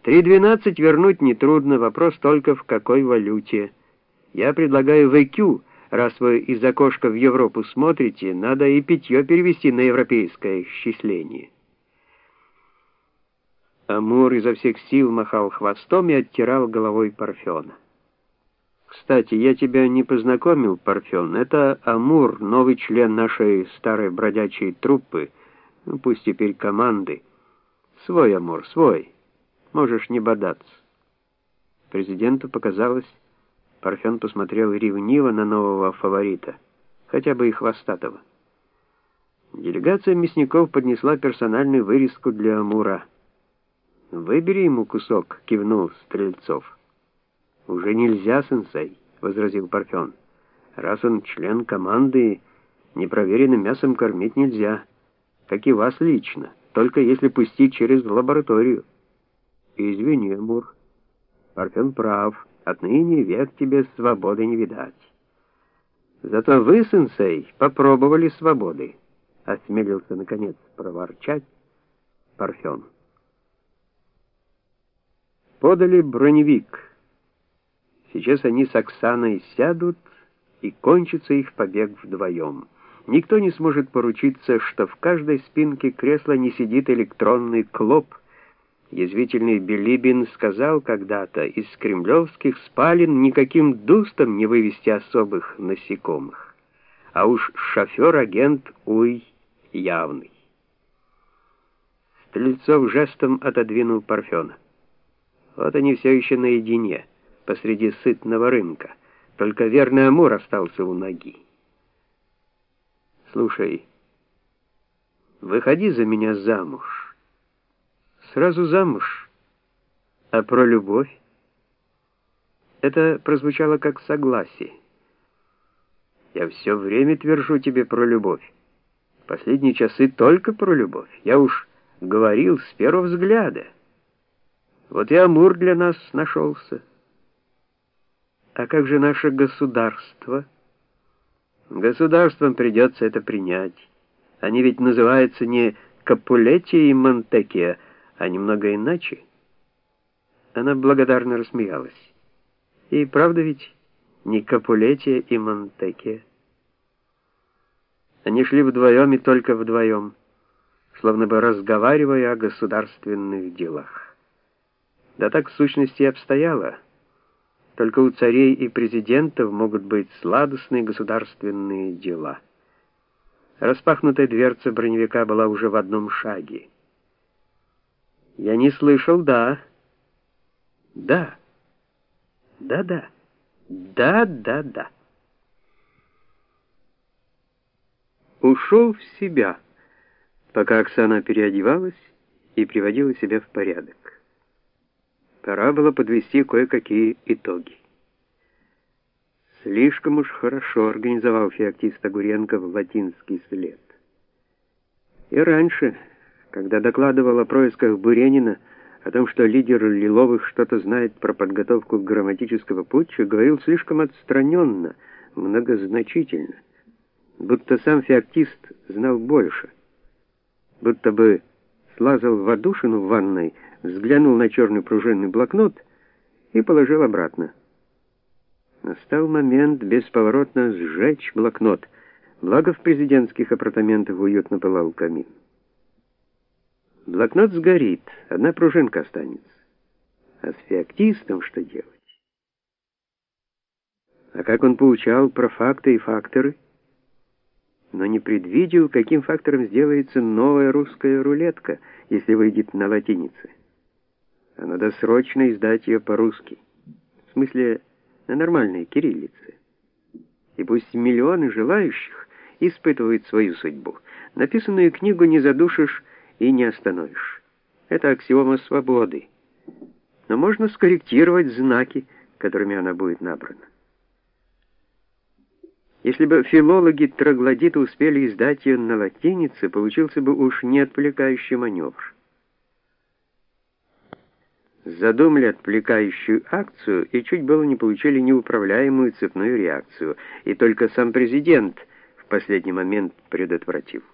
3,12 вернуть нетрудно, вопрос только в какой валюте. Я предлагаю в ЭКЮ, раз вы из окошка в Европу смотрите, надо и питье перевести на европейское исчисление. Амур изо всех сил махал хвостом и оттирал головой Парфена. Кстати, я тебя не познакомил, Парфен. Это Амур, новый член нашей старой бродячей труппы, ну, пусть теперь команды. Свой Амур, свой. Можешь не бодаться. Президенту показалось, Парфен посмотрел ревниво на нового фаворита, хотя бы и хвостатого. Делегация мясников поднесла персональную вырезку для Амура. «Выбери ему кусок», — кивнул Стрельцов. «Уже нельзя, сенсей», — возразил Парфен. «Раз он член команды, непроверенным мясом кормить нельзя, как и вас лично, только если пустить через лабораторию». «Извини, Амур, Парфен прав, отныне век тебе свободы не видать». «Зато вы, сенсей, попробовали свободы», — осмелился, наконец, проворчать Парфен. Подали броневик. Сейчас они с Оксаной сядут, и кончится их побег вдвоем. Никто не сможет поручиться, что в каждой спинке кресла не сидит электронный клоп. Язвительный Билибин сказал когда-то, из кремлевских спален никаким дустом не вывести особых насекомых. А уж шофер-агент уй явный. Стрельцов жестом отодвинул Парфена. Вот они все еще наедине, посреди сытного рынка. Только верный Амур остался у ноги. «Слушай, выходи за меня замуж». «Сразу замуж? А про любовь?» Это прозвучало как согласие. «Я все время твержу тебе про любовь. Последние часы только про любовь. Я уж говорил с первого взгляда. Вот и Амур для нас нашелся». «А как же наше государство?» «Государствам придется это принять. Они ведь называются не Капулетти и Монтекия, а немного иначе». Она благодарно рассмеялась. «И правда ведь не Капулетти и Монтекия?» Они шли вдвоем и только вдвоем, словно бы разговаривая о государственных делах. Да так в сущности и обстояло. Только у царей и президентов могут быть сладостные государственные дела. Распахнутая дверца броневика была уже в одном шаге. «Я не слышал, да». «Да». «Да-да». «Да-да-да». Ушел в себя, пока Оксана переодевалась и приводила себя в порядок. Пора было подвести кое-какие итоги. Слишком уж хорошо организовал феоктист Огуренко в латинский след. И раньше, когда докладывал о происках Буренина, о том, что лидер Лиловых что-то знает про подготовку грамматического путча, говорил слишком отстраненно, многозначительно, будто сам феоктист знал больше, будто бы слазал в отдушину в ванной, взглянул на черный пружинный блокнот и положил обратно. Настал момент бесповоротно сжечь блокнот, благо в президентских апартаментах уютно пылал камин. Блокнот сгорит, одна пружинка останется. А с феоктистом что делать? А как он поучал про факты и факторы, но не предвидел, каким фактором сделается новая русская рулетка, если выйдет на латинице. А надо срочно издать ее по-русски. В смысле, на нормальной кириллице. И пусть миллионы желающих испытывают свою судьбу. Написанную книгу не задушишь и не остановишь. Это аксиома свободы. Но можно скорректировать знаки, которыми она будет набрана. Если бы филологи-троглодиты успели издать ее на латинице, получился бы уж не отвлекающий маневр. Задумали отвлекающую акцию и чуть было не получили неуправляемую цепную реакцию, и только сам президент в последний момент предотвратил.